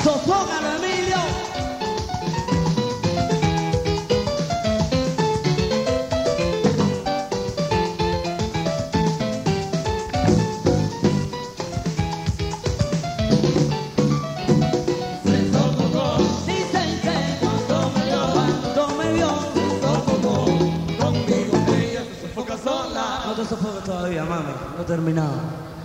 Sofócalo, Emilio. Dicen que cuando me vio, se sofocó conmigo. Ella se sofoca sola. No te sofoques todavía, mami. No he terminado.